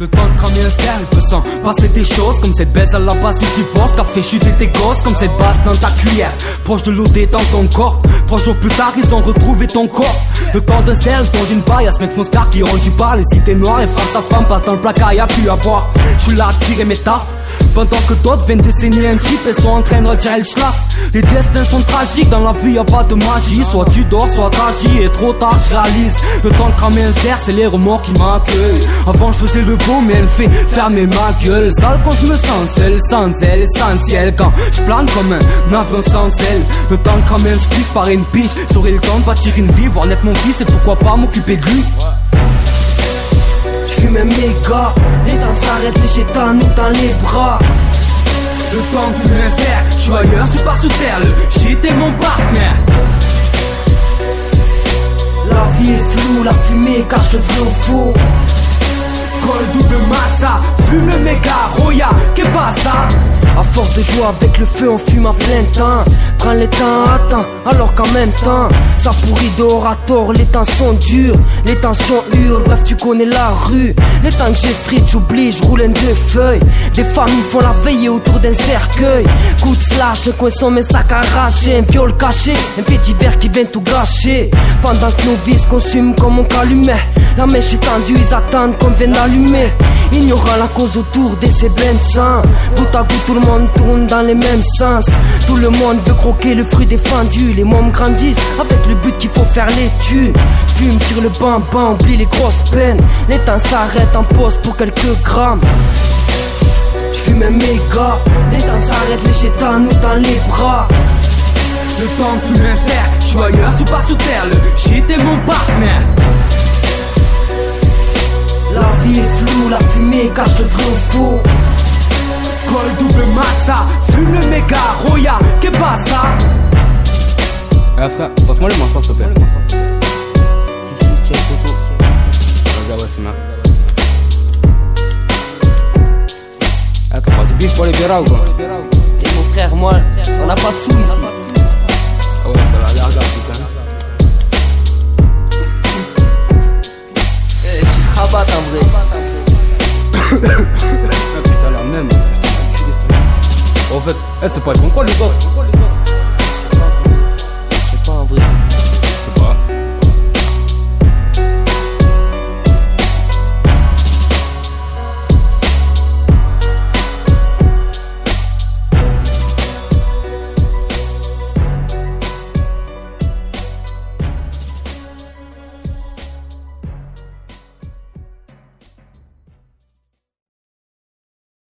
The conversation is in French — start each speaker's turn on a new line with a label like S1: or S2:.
S1: Le temps de cramer un sterle peut s'en passer des choses, comme cette baisse à la base du divorce qu'a fait chuter tes gosses, comme cette basse dans ta cuillère, proche de l'eau dans ton corps. 3 jours plus tard ils ont retrouvé ton corps. Le temps de sterle, ton d'une paille, y'a ce mec Fonscar qui rend du bar. Les cités noires et frappe sa femme, passe dans le placard, y'a plus à boire. J'suis là à tirer mes taffes, pendant que d'autres viennent de saigner un type et sont en train de retirer le schlass. Les destins sont tragiques, dans la vie y'a pas de magie. Soit tu dors, soit t'agis, et trop tard j'réalise. Le temps de cramer un ster, c'est les remords qui m'accueillent. Avant je faisais le beau, mais elle fait fermer ma gueule. Sale quand je me sens seul, sans elle, essentiel. Quand je plane comme un avion sans aile. Le temps de cramer un spliff par une piche. J'aurai le temps de bâtir une vie, voir naître mon fils, et pourquoi pas m'occuper de lui.
S2: J'fume un méga, les temps s'arrêtent, les chétans nous dans les bras.
S1: Le temps de fumer un ster, j'suis ailleurs, j'suis pas sous terre. Le shit est mon partenaire.
S2: La vie est floue, la fumée cache le vrai au faux.
S1: Col double massa, fume le méga, roya, qu'est pas ça?
S2: À force de jouer avec le feu, on fume à plein temps. Prends les temps, attends, alors qu'en même temps ça pourrit dehors à tort, les temps sont durs, les tensions hurlent, bref tu connais la rue. Les temps que j'ai frites, j'oublie, j'roule un deux feuilles. Des familles font la veillée autour d'un cercueil. Coup de slash, un coin sont mes sacs arrachés. Un viol caché, un fait divers qui vient tout gâcher. Pendant que nos vies se consument comme on calumet. La mèche est tendue, ils attendent qu'on vienne allumer. Ignorant la cause autour de ces blends sang. Goutte à goutte tout le monde tourne dans les mêmes sens. Tout le monde veut croquer le fruit défendu. Les mômes grandissent avec le but qu'il faut faire les thunes. Fume sur le bambin, oublie les grosses peines. Les temps s'arrêtent en pause pour quelques grammes. J'fume un méga, les temps s'arrêtent, les chétans nous dans les bras.
S1: Le temps de fumer un ster, j'suis ailleurs, j'suis pas sous terre. Le shit est mon partenaire.
S2: La vie est floue, la fumée cache le vrai au faux.
S1: Col double massa, fume le méga, roya, qu'est pas ça?
S3: Frère, passe-moi le morceau s'il te plaît.
S2: Si, tiens, photo.
S3: Regarde, ouais, c'est marrant. T'as pas de bif pour les verras ou quoi?
S2: T'es mon frère, moi, on a pas de sous ici.
S3: Ah ouais, ça va, regarde, putain.
S2: Rabat en vrai.
S3: Putain, la même. En fait, c'est pas le contrôle les autres.